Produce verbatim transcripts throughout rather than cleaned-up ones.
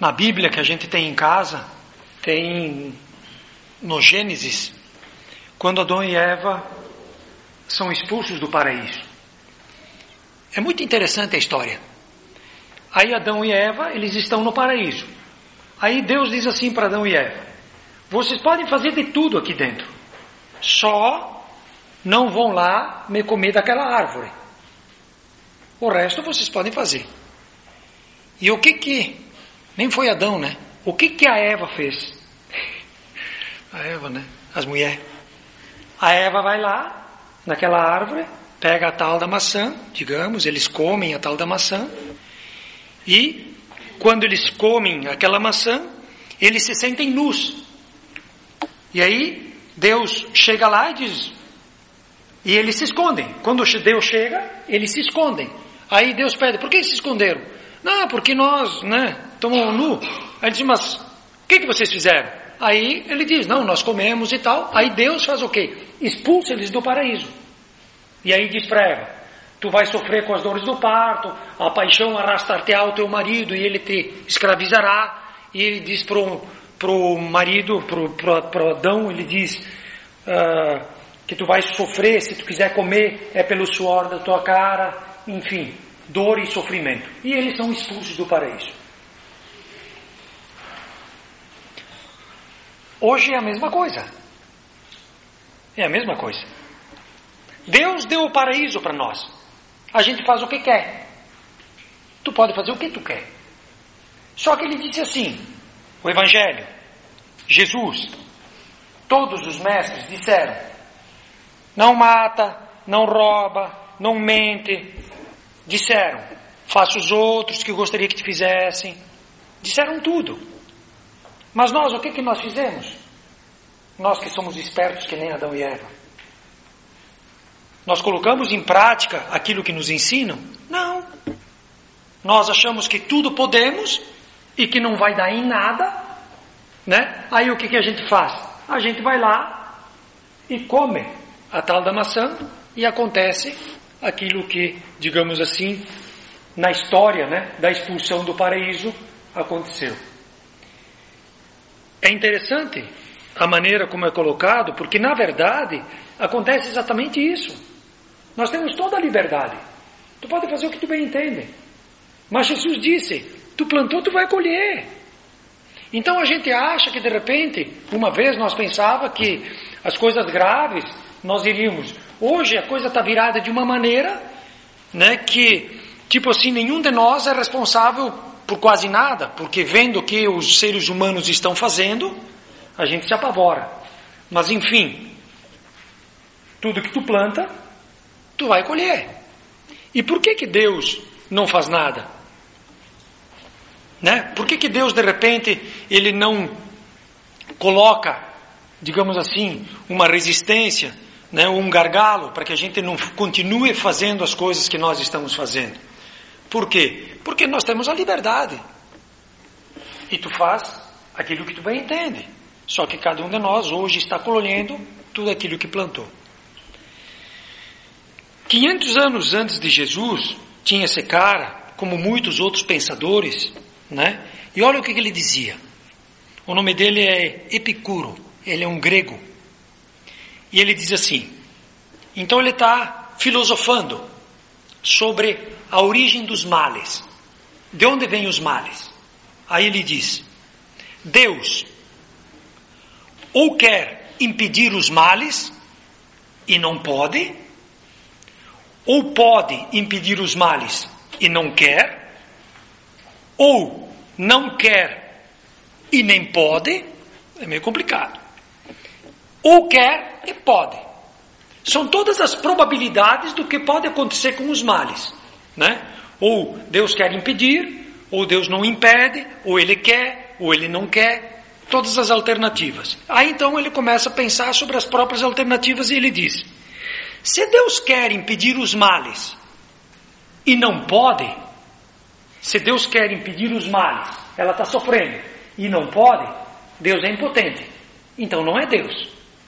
Na Bíblia que a gente tem em casa, tem no Gênesis, quando Adão e Eva são expulsos do paraíso. É muito interessante a história. Aí Adão e Eva, eles estão no paraíso. Aí Deus diz assim para Adão e Eva: vocês podem fazer de tudo aqui dentro, só não vão lá me comer daquela árvore. O resto vocês podem fazer. E o que que... Nem foi Adão, né? O que que a Eva fez? A Eva, né? As mulheres. A Eva vai lá, naquela árvore, pega a tal da maçã, digamos, eles comem a tal da maçã, e quando eles comem aquela maçã, eles se sentem nus. E aí, Deus chega lá e diz... E eles se escondem. Quando Deus chega, eles se escondem. Aí Deus pede: por que se esconderam? Não, porque nós, né, estamos nu. Aí ele diz: mas o que, que vocês fizeram? Aí ele diz: não, nós comemos e tal. Aí Deus faz o quê? Expulsa eles do paraíso. E aí diz para Eva: tu vais sofrer com as dores do parto, a paixão arrastar-te-á ao teu marido e ele te escravizará. E ele diz para o marido, para Adão, ele diz uh, que tu vais sofrer, se tu quiser comer, é pelo suor da tua cara, enfim, dor e sofrimento. E eles são expulsos do paraíso. Hoje é a mesma coisa. É a mesma coisa. Deus deu o paraíso para nós. A gente faz o que quer. Tu pode fazer o que tu quer. Só que ele disse assim, o Evangelho, Jesus, todos os mestres disseram: não mata, não rouba, não mente. Disseram: faça os outros que gostaria que te fizessem. Disseram tudo. Mas nós, o que que nós fizemos? Nós que somos espertos que nem Adão e Eva. Nós colocamos em prática aquilo que nos ensinam? Não. Nós achamos que tudo podemos e que não vai dar em nada, né? Aí o que que a gente faz? A gente vai lá e come a tal da maçã e acontece aquilo que, digamos assim, na história, né, da expulsão do paraíso aconteceu. É interessante a maneira como é colocado, porque na verdade acontece exatamente isso. Nós temos toda a liberdade. Tu pode fazer o que tu bem entende. Mas Jesus disse: tu plantou, tu vai colher. Então a gente acha que de repente, uma vez nós pensava que as coisas graves nós iríamos. Hoje a coisa está virada de uma maneira, né, que tipo assim, nenhum de nós é responsável por quase nada, porque vendo o que os seres humanos estão fazendo, a gente se apavora. Mas enfim, tudo que tu planta, tu vai colher. E por que que Deus não faz nada? Né? Por que que Deus de repente ele não coloca, digamos assim, uma resistência, né, um gargalo para que a gente não continue fazendo as coisas que nós estamos fazendo? Por quê? Porque nós temos a liberdade. E tu faz aquilo que tu bem entende. Só que cada um de nós hoje está colhendo tudo aquilo que plantou. quinhentos anos antes de Jesus, tinha esse cara, como muitos outros pensadores, né? E olha o que ele dizia. O nome dele é Epicuro. Ele é um grego. E ele diz assim, então ele está filosofando sobre a origem dos males. De onde vêm os males? Aí ele diz, Deus ou quer impedir os males e não pode, ou pode impedir os males e não quer, ou não quer e nem pode. É meio complicado. Ou quer e pode. São todas as probabilidades do que pode acontecer com os males, né? Ou Deus quer impedir, ou Deus não impede, ou Ele quer, ou Ele não quer. Todas as alternativas. Aí então ele começa a pensar sobre as próprias alternativas e ele diz, se Deus quer impedir os males e não pode, se Deus quer impedir os males, ela está sofrendo e não pode, Deus é impotente. Então não é Deus.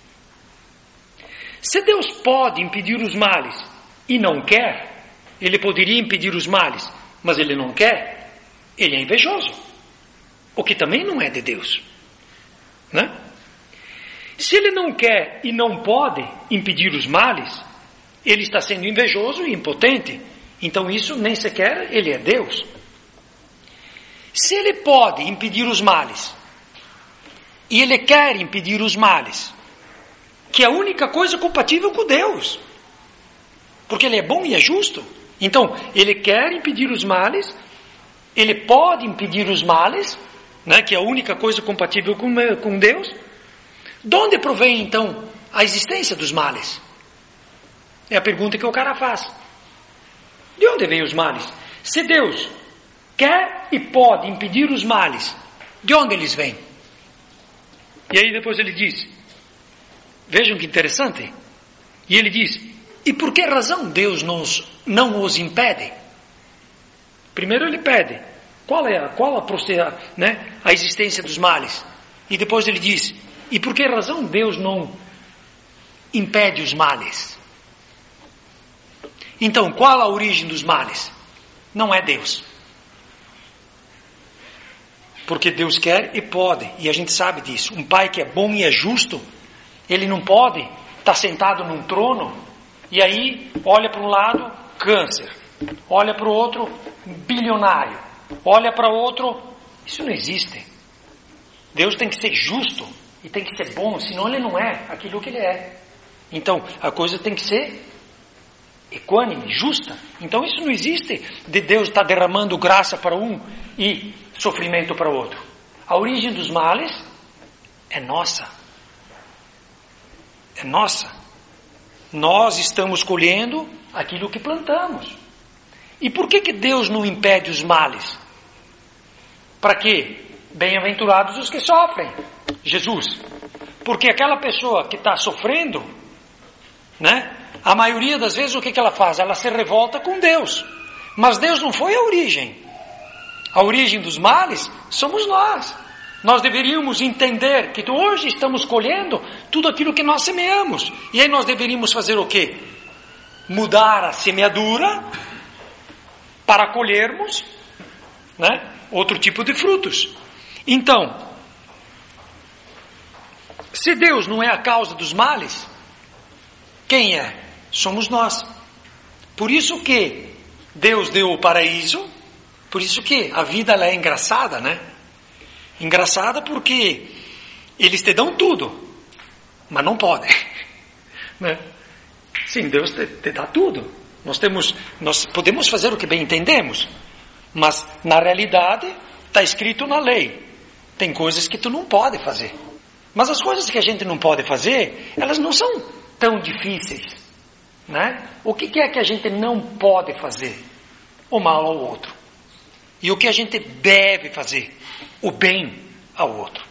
Se Deus pode impedir os males e não quer, ele poderia impedir os males, mas ele não quer, ele é invejoso. o que também não é de Deus, né? Se ele não quer e não pode impedir os males, ele está sendo invejoso e impotente. Então isso nem sequer ele é Deus. Se ele pode impedir os males, e ele quer impedir os males, que é a única coisa compatível com Deus, porque ele é bom e é justo, então ele quer impedir os males, ele pode impedir os males, né, que é a única coisa compatível com, com Deus. De onde provém então a existência dos males? É a pergunta que o cara faz. De onde vêm os males? Se Deus quer e pode impedir os males, de onde eles vêm? E aí depois ele diz, vejam que interessante, e ele diz, e por que razão Deus nos, não os impede? Primeiro ele pede, qual é a, qual a, né, a existência dos males? E depois ele diz, e por que razão Deus não impede os males? Então, qual a origem dos males? Não é Deus. Porque Deus quer e pode, e a gente sabe disso. Um pai que é bom e é justo, ele não pode estar sentado num trono, e aí olha para um lado, câncer. Olha para o outro, bilionário. Olha para o outro, isso não existe. Deus tem que ser justo. E tem que ser bom, senão ele não é aquilo que ele é. Então, a coisa tem que ser equânime, justa. Então, isso não existe de Deus estar derramando graça para um e sofrimento para o outro. A origem dos males é nossa. É nossa. Nós estamos colhendo aquilo que plantamos. E por que que Deus não impede os males? Para quê? Bem-aventurados os que sofrem. Jesus. Porque aquela pessoa que está sofrendo, né? A maioria das vezes o que, que ela faz? Ela se revolta com Deus. Mas Deus não foi a origem. A origem dos males somos nós. Nós deveríamos entender que hoje estamos colhendo tudo aquilo que nós semeamos. E aí nós deveríamos fazer o quê? Mudar a semeadura para colhermos, né, outro tipo de frutos. Então, se Deus não é a causa dos males, quem é? Somos nós. Por isso que Deus deu o paraíso, por isso que a vida ela é engraçada, né? Engraçada porque eles te dão tudo, mas não podem, né? Sim, Deus te, te dá tudo. Nós temos, nós podemos fazer o que bem entendemos, mas na realidade está escrito na lei. Tem coisas que tu não pode fazer. Mas as coisas que a gente não pode fazer, elas não são tão difíceis, né? O que é que a gente não pode fazer? O mal ao outro. E o que a gente deve fazer? O bem ao outro.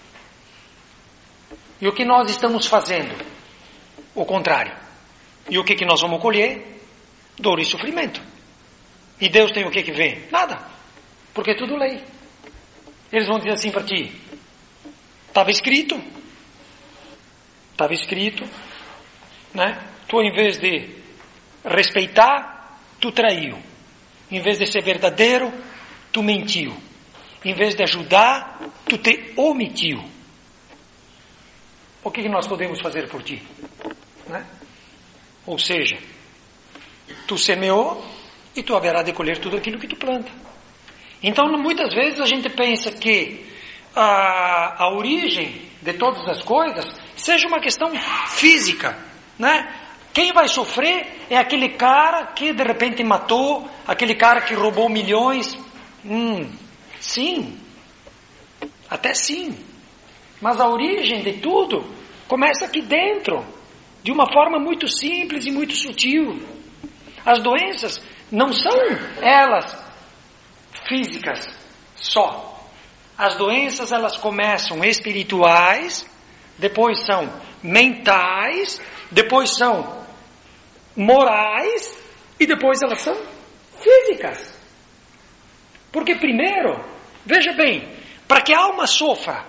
E o que nós estamos fazendo? O contrário. E o que, que nós vamos colher? Dor e sofrimento. E Deus tem o que que vê? Nada. Porque é tudo lei. Eles vão dizer assim para ti, estava escrito, estava escrito, né? Tu em vez de respeitar, tu traiu. Em vez de ser verdadeiro, tu mentiu. Em vez de ajudar, tu te omitiu. O que, que nós podemos fazer por ti? Né? Ou seja, tu semeou e tu haverá de colher tudo aquilo que tu planta. Então, muitas vezes a gente pensa que a, a origem de todas as coisas seja uma questão física, né? Quem vai sofrer é aquele cara que de repente matou, aquele cara que roubou milhões. Hum, sim, até sim. Mas a origem de tudo começa aqui dentro, de uma forma muito simples e muito sutil. As doenças não são elas físicas só. As doenças elas começam espirituais, depois são mentais, depois são morais e depois elas são físicas. Porque primeiro, veja bem, para que a alma sofra,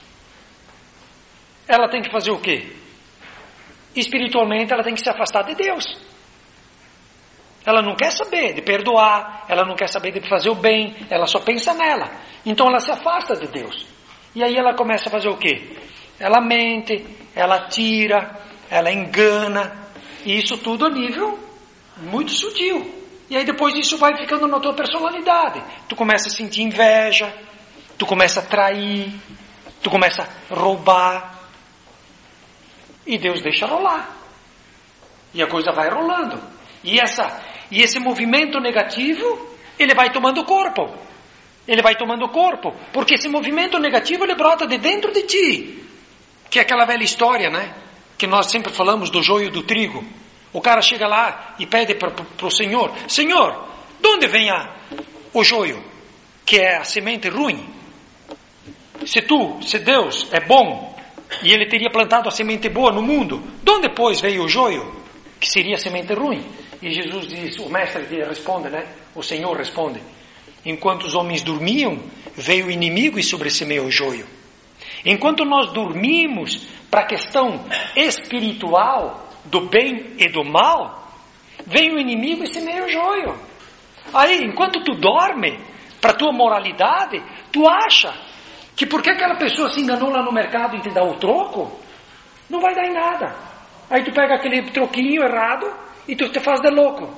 ela tem que fazer o quê? Espiritualmente ela tem que se afastar de Deus. Ela não quer saber de perdoar, ela não quer saber de fazer o bem, ela só pensa nela. Então ela se afasta de Deus. E aí ela começa a fazer o quê? Ela mente, ela tira, ela engana, e isso tudo a nível muito sutil. E aí depois isso vai ficando na tua personalidade. Tu começa a sentir inveja, tu começa a trair, tu começa a roubar, e Deus deixa rolar. E a coisa vai rolando. E, essa, e esse movimento negativo, ele vai tomando corpo. Ele vai tomando corpo. Porque esse movimento negativo, ele brota de dentro de ti. Que é aquela velha história, né? Que nós sempre falamos do joio do trigo. O cara chega lá e pede para o Senhor: Senhor, de onde vem a, o joio? Que é a semente ruim. Se tu, se Deus é bom, e Ele teria plantado a semente boa no mundo, de onde depois veio o joio? Que seria a semente ruim. E Jesus diz, o mestre responde, né? O Senhor responde: enquanto os homens dormiam, veio o inimigo e sobressemeou o joio. Enquanto nós dormimos para a questão espiritual do bem e do mal, vem o inimigo e semeia o joio. Aí, enquanto tu dorme para a tua moralidade, tu acha que porque aquela pessoa se enganou lá no mercado e te dá o troco, não vai dar em nada. Aí tu pega aquele troquinho errado e tu te faz de louco.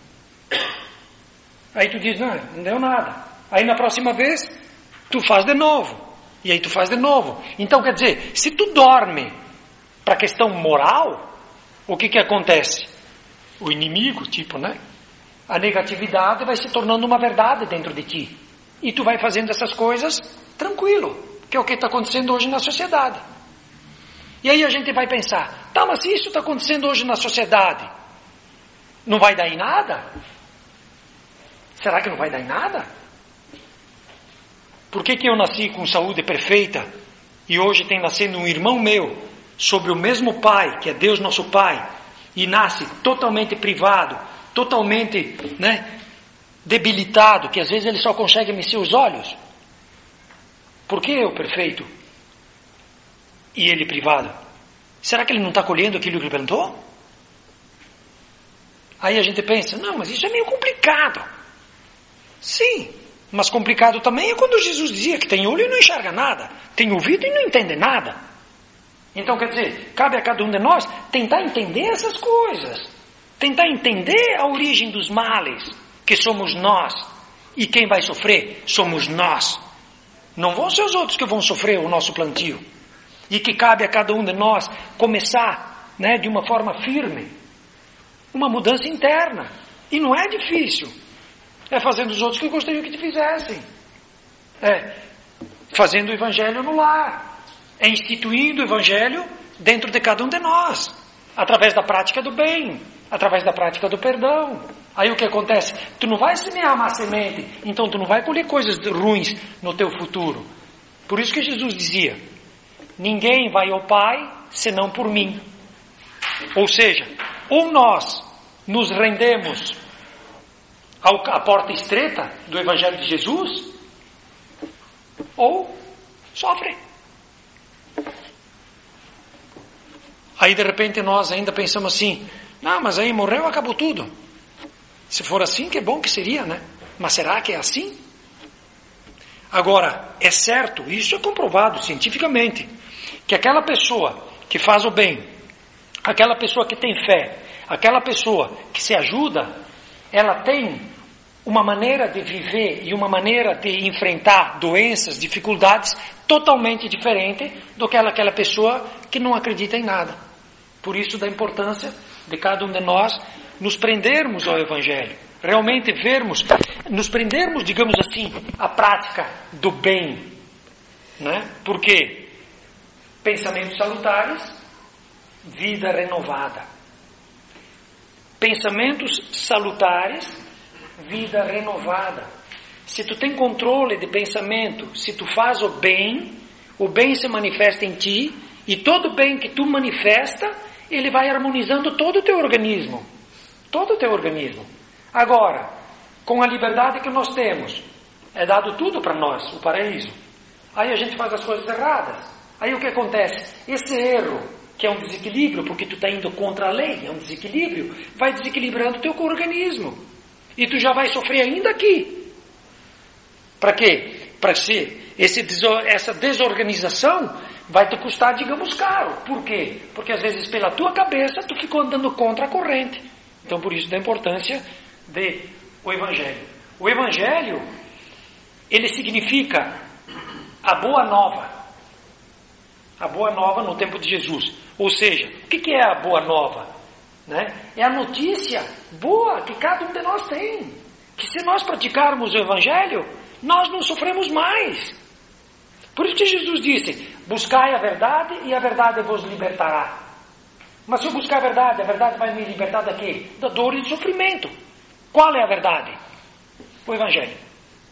Aí tu diz, não, não deu nada. Aí na próxima vez, tu faz de novo. E aí tu faz de novo. Então quer dizer, se tu dorme para a questão moral, o que que acontece? O inimigo, tipo, né? A negatividade vai se tornando uma verdade dentro de ti. E tu vai fazendo essas coisas tranquilo, que é o que está acontecendo hoje na sociedade. E aí a gente vai pensar, tá, mas se isso está acontecendo hoje na sociedade, não vai dar em nada? Será que não vai dar em nada? Por que que eu nasci com saúde perfeita e hoje tem nascendo um irmão meu sobre o mesmo Pai, que é Deus nosso Pai, e nasce totalmente privado, totalmente, né, debilitado, que às vezes ele só consegue mexer os olhos? Por que eu perfeito e ele privado? Será que ele não está colhendo aquilo que ele plantou? Aí a gente pensa, não, mas isso é meio complicado. Sim, mas complicado também é quando Jesus dizia que tem olho e não enxerga nada, tem ouvido e não entende nada. Então quer dizer, cabe a cada um de nós tentar entender essas coisas, tentar entender a origem dos males, que somos nós, e quem vai sofrer somos nós. Não vão ser os outros que vão sofrer o nosso plantio. E que cabe a cada um de nós começar, né, de uma forma firme, uma mudança interna. E não é difícil. É fazendo os outros que gostariam que te fizessem. É fazendo o evangelho no lar. É instituindo o evangelho dentro de cada um de nós. Através da prática do bem. Através da prática do perdão. Aí o que acontece? Tu não vai semear uma semente, então tu não vai colher coisas ruins no teu futuro. Por isso que Jesus dizia, ninguém vai ao Pai senão por mim. Ou seja, ou nós nos rendemos à porta estreita do Evangelho de Jesus, ou sofre. Aí de repente nós ainda pensamos assim, não, mas aí morreu, acabou tudo. Se for assim, que bom que seria, né? Mas será que é assim? Agora, é certo, isso é comprovado cientificamente, que aquela pessoa que faz o bem, aquela pessoa que tem fé, aquela pessoa que se ajuda, ela tem uma maneira de viver e uma maneira de enfrentar doenças, dificuldades totalmente diferente do que aquela pessoa que não acredita em nada. Por isso da importância de cada um de nós nos prendermos ao Evangelho, realmente vermos, nos prendermos, digamos assim, à prática do bem, né? Porque pensamentos salutares, vida renovada. Pensamentos salutares, vida renovada. Se tu tem controle de pensamento, se tu faz o bem, o bem se manifesta em ti, e todo o bem que tu manifesta, ele vai harmonizando todo o teu organismo. Todo o teu organismo. Agora, com a liberdade que nós temos, é dado tudo para nós, o paraíso. Aí a gente faz as coisas erradas. Aí o que acontece? Esse erro, que é um desequilíbrio, porque tu está indo contra a lei, é um desequilíbrio, vai desequilibrando o teu organismo. E tu já vai sofrer ainda aqui. Para quê? Para ser esse, essa desorganização vai te custar, digamos, caro. Por quê? Porque às vezes pela tua cabeça tu ficou andando contra a corrente. Então por isso da importância de o Evangelho. O Evangelho, ele significa a boa nova. A boa nova no tempo de Jesus. Ou seja, o que é a boa nova? Né? É a notícia boa que cada um de nós tem. Que se nós praticarmos o Evangelho, nós não sofremos mais. Por isso que Jesus disse, buscai a verdade e a verdade vos libertará. Mas se eu buscar a verdade, a verdade vai me libertar da quê? Da dor e do sofrimento. Qual é a verdade? O Evangelho.